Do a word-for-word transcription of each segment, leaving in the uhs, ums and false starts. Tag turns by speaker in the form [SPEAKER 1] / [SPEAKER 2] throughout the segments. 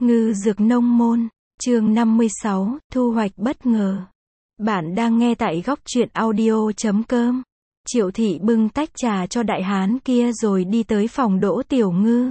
[SPEAKER 1] Ngư dược nông môn, chương năm mươi sáu, thu hoạch bất ngờ. Bạn đang nghe tại góc truyện audio chấm com. Triệu thị bưng tách trà cho đại hán kia rồi đi tới phòng Đỗ Tiểu Ngư.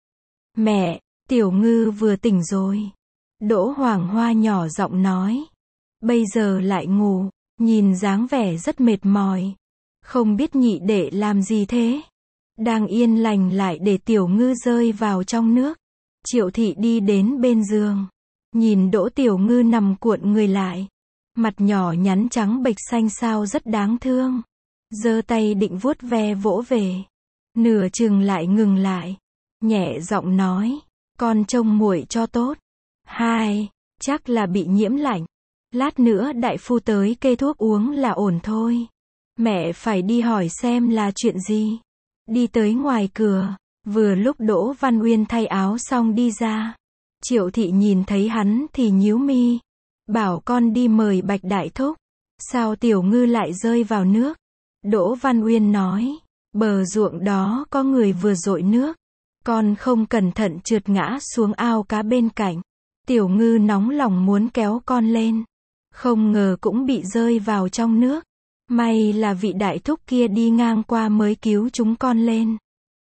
[SPEAKER 1] Mẹ, Tiểu Ngư vừa tỉnh rồi. Đỗ Hoàng Hoa nhỏ giọng nói. Bây giờ lại ngủ, nhìn dáng vẻ rất mệt mỏi. Không biết nhị đệ làm gì thế? Đang yên lành lại để Tiểu Ngư rơi vào trong nước. Triệu thị đi đến bên giường. Nhìn Đỗ Tiểu Ngư nằm cuộn người lại. Mặt nhỏ nhắn trắng bệch xanh xao rất đáng thương. Giơ tay định vuốt ve vỗ về. Nửa chừng lại ngừng lại. Nhẹ giọng nói. Con trông muội cho tốt. Hai, chắc là bị nhiễm lạnh. Lát nữa đại phu tới kê thuốc uống là ổn thôi. Mẹ phải đi hỏi xem là chuyện gì. Đi tới ngoài cửa. Vừa lúc Đỗ Văn Uyên thay áo xong đi ra. Triệu thị nhìn thấy hắn thì nhíu mi. Bảo con đi mời Bạch Đại Thúc. Sao Tiểu Ngư lại rơi vào nước? Đỗ Văn Uyên nói. Bờ ruộng đó có người vừa dội nước. Con không cẩn thận trượt ngã xuống ao cá bên cạnh. Tiểu Ngư nóng lòng muốn kéo con lên. Không ngờ cũng bị rơi vào trong nước. May là vị đại thúc kia đi ngang qua mới cứu chúng con lên.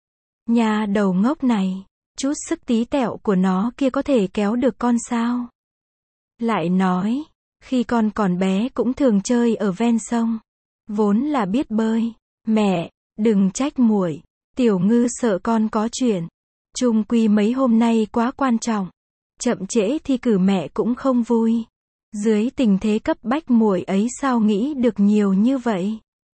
[SPEAKER 1] Nhà đầu ngốc này, chút sức tí tẹo của nó kia có thể kéo được con sao? Lại nói, khi con còn bé cũng thường chơi ở ven sông, vốn là biết bơi. Mẹ, đừng trách muội, Tiểu Ngư sợ con có chuyện. Chung quy mấy hôm nay quá quan trọng, chậm trễ thi cử mẹ cũng không vui. Dưới tình thế cấp bách muội ấy sao nghĩ được nhiều như vậy?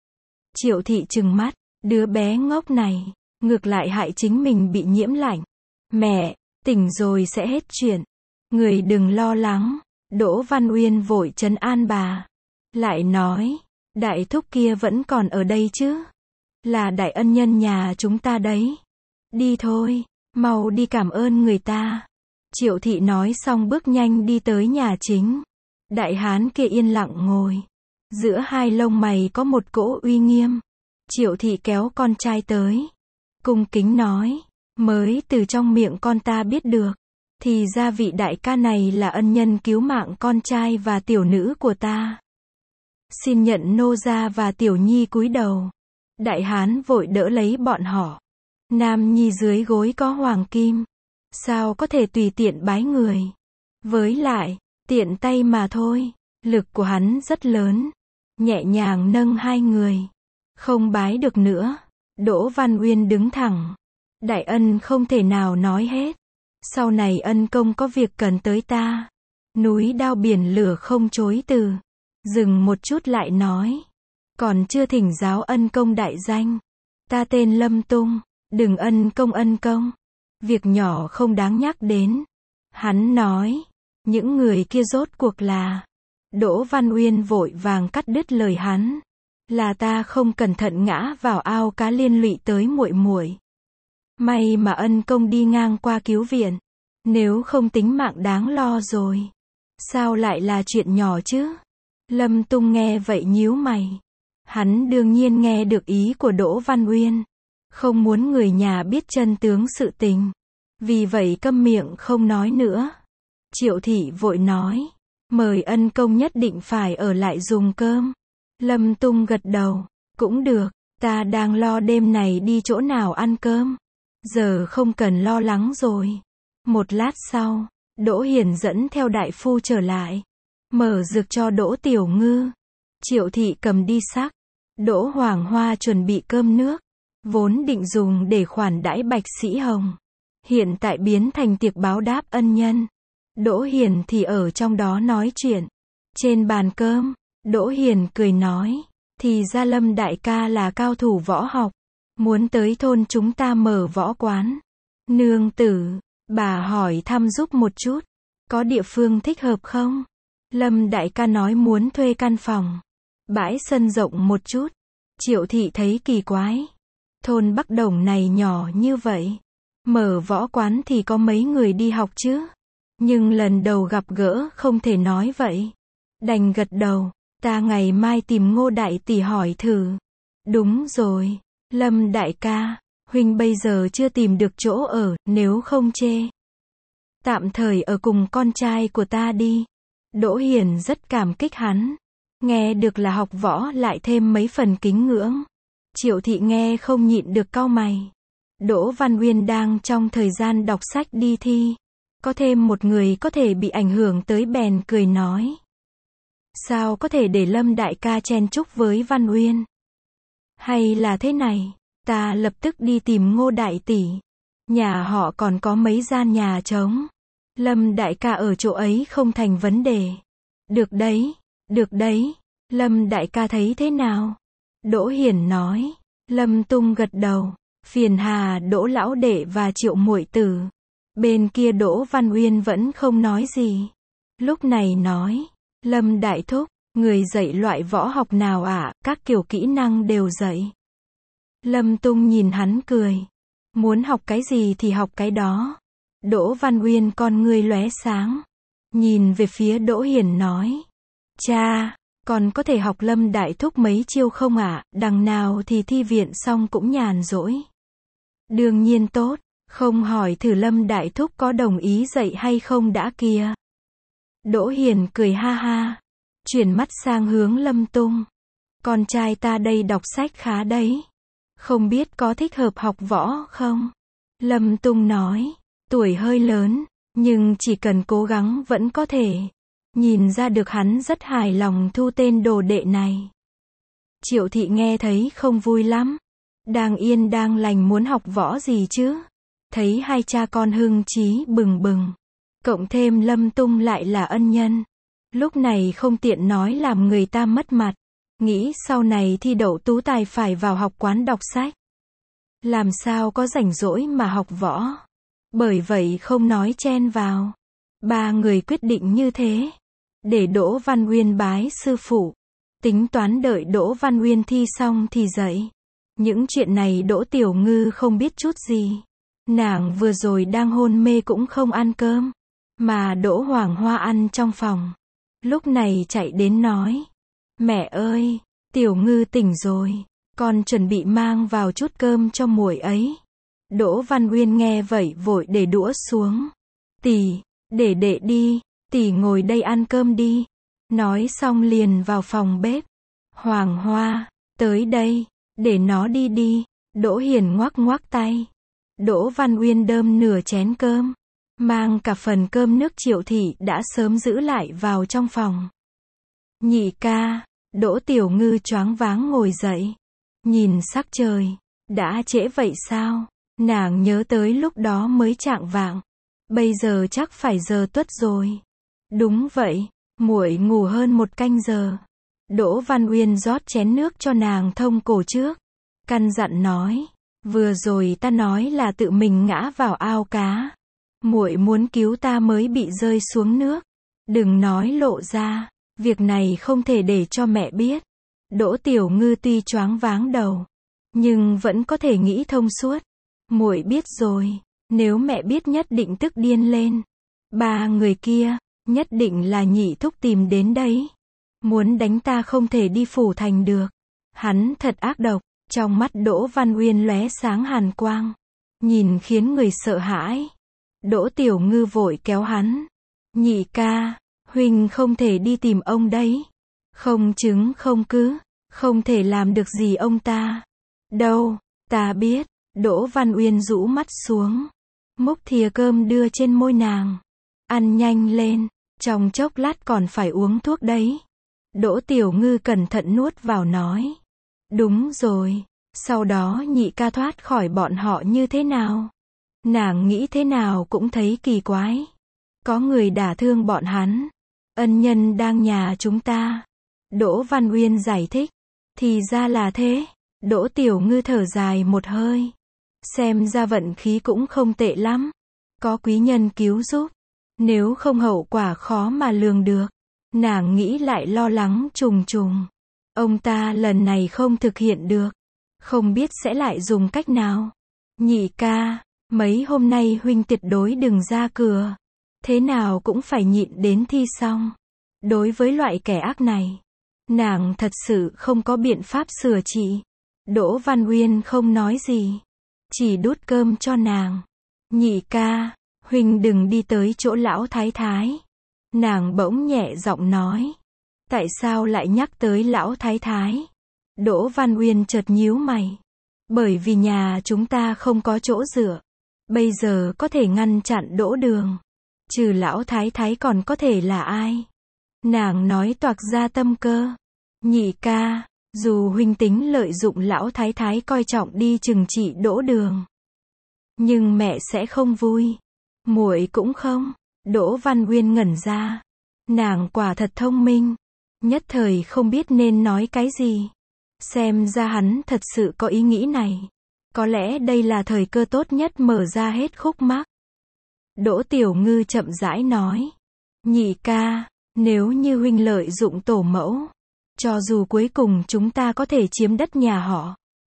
[SPEAKER 1] Triệu thị trừng mắt, đứa bé ngốc này. Ngược lại hại chính mình bị nhiễm lạnh. Mẹ, tỉnh rồi sẽ hết chuyện. Người đừng lo lắng. Đỗ Văn Uyên vội trấn an bà. Lại nói, đại thúc kia vẫn còn ở đây chứ. Là đại ân nhân nhà chúng ta đấy. Đi thôi, mau đi cảm ơn người ta. Triệu thị nói xong bước nhanh đi tới nhà chính. Đại hán kia yên lặng ngồi. Giữa hai lông mày có một cỗ uy nghiêm. Triệu thị kéo con trai tới. Cung kính nói, mới từ trong miệng con ta biết được, thì ra vị đại ca này là ân nhân cứu mạng con trai và tiểu nữ của ta. Xin nhận nô gia và tiểu nhi cúi đầu. Đại hán vội đỡ lấy bọn họ. Nam nhi dưới gối có hoàng kim, sao có thể tùy tiện bái người. Với lại, tiện tay mà thôi, lực của hắn rất lớn, nhẹ nhàng nâng hai người, không bái được nữa. Đỗ Văn Uyên đứng thẳng. Đại ân không thể nào nói hết. Sau này ân công có việc cần tới ta. Núi đao biển lửa không chối từ. Dừng một chút lại nói. Còn chưa thỉnh giáo ân công đại danh. Ta tên Lâm Tung. Đừng ân công ân công. Việc nhỏ không đáng nhắc đến. Hắn nói. Những người kia rốt cuộc là. Đỗ Văn Uyên vội vàng cắt đứt lời hắn. Là ta không cẩn thận ngã vào ao cá liên lụy tới muội muội. May mà ân công đi ngang qua cứu viện. Nếu không tính mạng đáng lo rồi. Sao lại là chuyện nhỏ chứ? Lâm Tung nghe vậy nhíu mày. Hắn đương nhiên nghe được ý của Đỗ Văn Uyên. Không muốn người nhà biết chân tướng sự tình. Vì vậy câm miệng không nói nữa. Triệu thị vội nói. Mời ân công nhất định phải ở lại dùng cơm. Lâm Tung gật đầu. Cũng được, ta đang lo đêm này đi chỗ nào ăn cơm. Giờ không cần lo lắng rồi. Một lát sau, Đỗ Hiền dẫn theo đại phu trở lại. Mở dược cho Đỗ Tiểu Ngư. Triệu thị cầm đi sắc. Đỗ Hoàng Hoa chuẩn bị cơm nước. Vốn định dùng để khoản đãi Bạch Sĩ Hồng. Hiện tại biến thành tiệc báo đáp ân nhân. Đỗ Hiền thì ở trong đó nói chuyện. Trên bàn cơm. Đỗ Hiền cười nói, thì ra Lâm đại ca là cao thủ võ học, muốn tới thôn chúng ta mở võ quán. Nương tử, bà hỏi thăm giúp một chút, có địa phương thích hợp không? Lâm đại ca nói muốn thuê căn phòng, bãi sân rộng một chút. Triệu thị thấy kỳ quái, thôn Bắc Đồng này nhỏ như vậy, mở võ quán thì có mấy người đi học chứ? Nhưng lần đầu gặp gỡ không thể nói vậy. Đành gật đầu. Ta ngày mai tìm Ngô đại tỷ hỏi thử. Đúng rồi, Lâm đại ca, huynh bây giờ chưa tìm được chỗ ở, nếu không chê. Tạm thời ở cùng con trai của ta đi. Đỗ Hiền rất cảm kích hắn. Nghe được là học võ lại thêm mấy phần kính ngưỡng. Triệu Thị nghe không nhịn được cau mày. Đỗ Văn Uyên đang trong thời gian đọc sách đi thi. Có thêm một người có thể bị ảnh hưởng tới bèn cười nói. Sao có thể để Lâm đại ca chen chúc với Văn Uyên? Hay là thế này, ta lập tức đi tìm Ngô đại tỷ. Nhà họ còn có mấy gian nhà trống. Lâm đại ca ở chỗ ấy không thành vấn đề. Được đấy, được đấy. Lâm đại ca thấy thế nào? Đỗ Hiền nói. Lâm Tung gật đầu. Phiền hà Đỗ lão đệ và Triệu muội tử. Bên kia Đỗ Văn Uyên vẫn không nói gì. Lúc này nói. Lâm đại thúc, người dạy loại võ học nào ạ? À? Các kiểu kỹ năng đều dạy. Lâm Tung nhìn hắn cười. Muốn học cái gì thì học cái đó. Đỗ Văn Uyên con ngươi lóe sáng. Nhìn về phía Đỗ Hiền nói. Cha, còn có thể học Lâm đại thúc mấy chiêu không ạ? À? Đằng nào thì thi viện xong cũng nhàn rỗi. Đương nhiên tốt, không hỏi thử Lâm đại thúc có đồng ý dạy hay không đã kìa. Đỗ Hiền cười ha ha. Chuyển mắt sang hướng Lâm Tung. Con trai ta đây đọc sách khá đấy. Không biết có thích hợp học võ không? Lâm Tung nói. Tuổi hơi lớn, nhưng chỉ cần cố gắng vẫn có thể. Nhìn ra được hắn rất hài lòng thu tên đồ đệ này. Triệu Thị nghe thấy không vui lắm. Đang yên đang lành muốn học võ gì chứ? Thấy hai cha con hưng chí bừng bừng. Cộng thêm Lâm Tung lại là ân nhân. Lúc này không tiện nói làm người ta mất mặt. Nghĩ sau này thi đậu tú tài phải vào học quán đọc sách. Làm sao có rảnh rỗi mà học võ. Bởi vậy không nói chen vào. Ba người quyết định như thế. Để Đỗ Văn Uyên bái sư phụ. Tính toán đợi Đỗ Văn Uyên thi xong thì dạy. Những chuyện này Đỗ Tiểu Ngư không biết chút gì. Nàng vừa rồi đang hôn mê cũng không ăn cơm. Mà Đỗ Hoàng Hoa ăn trong phòng. Lúc này chạy đến nói. Mẹ ơi, Tiểu Ngư tỉnh rồi. Con chuẩn bị mang vào chút cơm cho muội ấy. Đỗ Văn Uyên nghe vậy vội để đũa xuống. Tỷ, để đệ đi. Tỷ ngồi đây ăn cơm đi. Nói xong liền vào phòng bếp. Hoàng Hoa, tới đây. Để nó đi đi. Đỗ Hiền ngoắc ngoắc tay. Đỗ Văn Uyên đơm nửa chén cơm. Mang cả phần cơm nước Triệu Thị đã sớm giữ lại vào trong phòng. Nhị ca, Đỗ Tiểu Ngư choáng váng ngồi dậy. Nhìn sắc trời. Đã trễ vậy sao? Nàng nhớ tới lúc đó mới chạng vạng. Bây giờ chắc phải giờ tuất rồi. Đúng vậy, muội ngủ hơn một canh giờ. Đỗ Văn Uyên rót chén nước cho nàng thông cổ trước. Căn dặn nói. Vừa rồi ta nói là tự mình ngã vào ao cá. Muội muốn cứu ta mới bị rơi xuống nước. Đừng nói lộ ra. Việc này không thể để cho mẹ biết. Đỗ Tiểu Ngư tuy choáng váng đầu. Nhưng vẫn có thể nghĩ thông suốt. Muội biết rồi. Nếu mẹ biết nhất định tức điên lên. Ba người kia. Nhất định là nhị thúc tìm đến đấy. Muốn đánh ta không thể đi phủ thành được. Hắn thật ác độc. Trong mắt Đỗ Văn Uyên lóe sáng hàn quang. Nhìn khiến người sợ hãi. Đỗ Tiểu Ngư vội kéo hắn. Nhị ca, huynh không thể đi tìm ông đấy. Không chứng không cứ, không thể làm được gì ông ta. Đâu, ta biết. Đỗ Văn Uyên rũ mắt xuống. Múc thìa cơm đưa trên môi nàng. Ăn nhanh lên, trong chốc lát còn phải uống thuốc đấy. Đỗ Tiểu Ngư cẩn thận nuốt vào nói. Đúng rồi, sau đó nhị ca thoát khỏi bọn họ như thế nào? Nàng nghĩ thế nào cũng thấy kỳ quái. Có người đả thương bọn hắn. Ân nhân đang nhà chúng ta. Đỗ Văn Uyên giải thích. Thì ra là thế. Đỗ Tiểu Ngư thở dài một hơi. Xem ra vận khí cũng không tệ lắm. Có quý nhân cứu giúp. Nếu không hậu quả khó mà lường được. Nàng nghĩ lại lo lắng trùng trùng. Ông ta lần này không thực hiện được. Không biết sẽ lại dùng cách nào. Nhị ca, mấy hôm nay huynh tuyệt đối đừng ra cửa. Thế nào cũng phải nhịn đến thi xong. Đối với loại kẻ ác này, nàng thật sự không có biện pháp sửa trị. Đỗ Văn Uyên không nói gì. Chỉ đút cơm cho nàng. Nhị ca, huynh đừng đi tới chỗ lão thái thái. Nàng bỗng nhẹ giọng nói. Tại sao lại nhắc tới lão thái thái? Đỗ Văn Uyên chợt nhíu mày. Bởi vì nhà chúng ta không có chỗ dựa. Bây giờ có thể ngăn chặn Đỗ Đường. Trừ lão thái thái còn có thể là ai? Nàng nói toạc ra tâm cơ. Nhị ca, dù huynh tính lợi dụng lão thái thái coi trọng đi trừng trị Đỗ Đường, nhưng mẹ sẽ không vui. Muội cũng không. Đỗ Văn Uyên ngẩn ra. Nàng quả thật thông minh. Nhất thời không biết nên nói cái gì. Xem ra hắn thật sự có ý nghĩ này. Có lẽ đây là thời cơ tốt nhất mở ra hết khúc mắc. Đỗ Tiểu Ngư chậm rãi nói. Nhị ca, nếu như huynh lợi dụng tổ mẫu, cho dù cuối cùng chúng ta có thể chiếm đất nhà họ,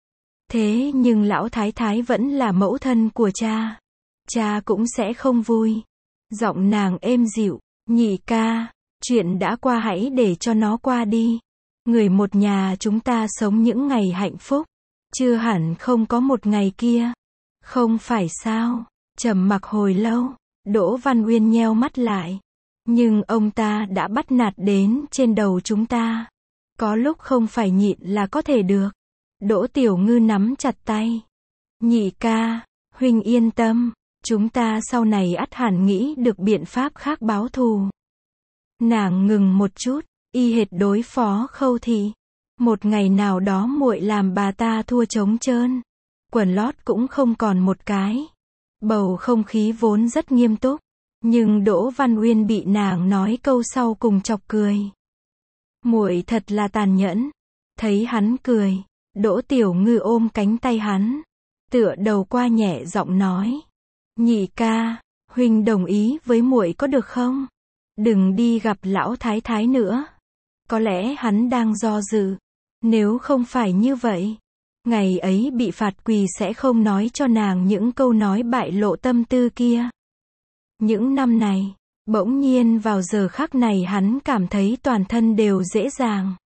[SPEAKER 1] thế nhưng lão thái thái vẫn là mẫu thân của cha. Cha cũng sẽ không vui. Giọng nàng êm dịu. Nhị ca, chuyện đã qua hãy để cho nó qua đi. Người một nhà chúng ta sống những ngày hạnh phúc. Chưa hẳn không có một ngày kia. Không phải sao? Trầm mặc hồi lâu, Đỗ Văn Uyên nheo mắt lại. Nhưng ông ta đã bắt nạt đến trên đầu chúng ta. Có lúc không phải nhịn là có thể được. Đỗ Tiểu Ngư nắm chặt tay. Nhị ca, huynh yên tâm. Chúng ta sau này ắt hẳn nghĩ được biện pháp khác báo thù. Nàng ngừng một chút, y hệt đối phó Khâu Thị. Một ngày nào đó muội làm bà ta thua trống trơn. Quần lót cũng không còn một cái. Bầu không khí vốn rất nghiêm túc. Nhưng Đỗ Văn Uyên bị nàng nói câu sau cùng chọc cười. Muội thật là tàn nhẫn. Thấy hắn cười, Đỗ Tiểu Ngư ôm cánh tay hắn, tựa đầu qua nhẹ giọng nói. Nhị ca, huynh đồng ý với muội có được không? Đừng đi gặp lão thái thái nữa. Có lẽ hắn đang do dự. Nếu không phải như vậy, ngày ấy bị phạt quỳ sẽ không nói cho nàng những câu nói bại lộ tâm tư kia. Những năm này, bỗng nhiên vào giờ khắc này hắn cảm thấy toàn thân đều dễ dàng.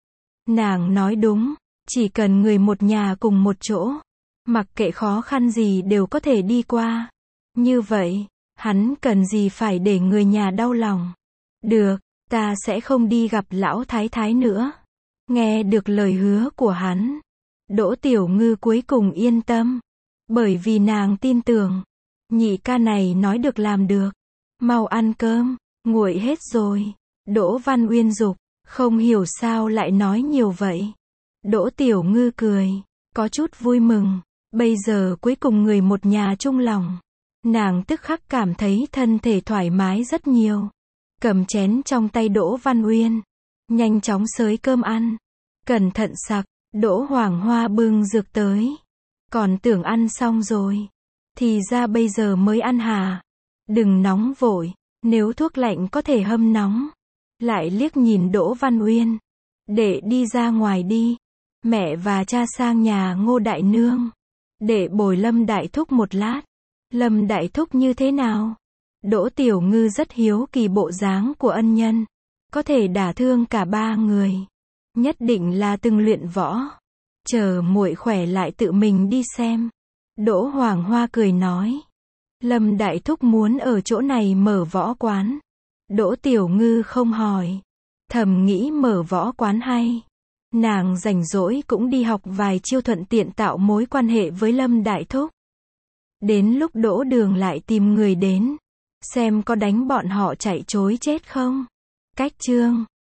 [SPEAKER 1] Nàng nói đúng, chỉ cần người một nhà cùng một chỗ, mặc kệ khó khăn gì đều có thể đi qua. Như vậy, hắn cần gì phải để người nhà đau lòng. Được, ta sẽ không đi gặp lão thái thái nữa. Nghe được lời hứa của hắn, Đỗ Tiểu Ngư cuối cùng yên tâm. Bởi vì nàng tin tưởng, nhị ca này nói được làm được. Mau ăn cơm, nguội hết rồi. Đỗ Văn Uyên dục, không hiểu sao lại nói nhiều vậy. Đỗ Tiểu Ngư cười, có chút vui mừng. Bây giờ cuối cùng người một nhà chung lòng. Nàng tức khắc cảm thấy thân thể thoải mái rất nhiều. Cầm chén trong tay Đỗ Văn Uyên, nhanh chóng xới cơm ăn. Cẩn thận sặc, Đỗ Hoàng Hoa bưng dược tới. Còn tưởng ăn xong rồi, thì ra bây giờ mới ăn hả? Đừng nóng vội, nếu thuốc lạnh có thể hâm nóng. Lại liếc nhìn Đỗ Văn Uyên. Để đi ra ngoài đi. Mẹ và cha sang nhà Ngô Đại Nương. Để bồi Lâm Đại Thúc một lát. Lâm Đại Thúc như thế nào? Đỗ Tiểu Ngư rất hiếu kỳ bộ dáng của ân nhân. Có thể đả thương cả ba người. Nhất định là từng luyện võ. Chờ muội khỏe lại tự mình đi xem. Đỗ Hoàng Hoa cười nói. Lâm Đại Thúc muốn ở chỗ này mở võ quán. Đỗ Tiểu Ngư không hỏi. Thầm nghĩ mở võ quán hay. Nàng rảnh rỗi cũng đi học vài chiêu thuận tiện tạo mối quan hệ với Lâm Đại Thúc. Đến lúc Đỗ Đường lại tìm người đến. Xem có đánh bọn họ chạy chối chết không. Cách chương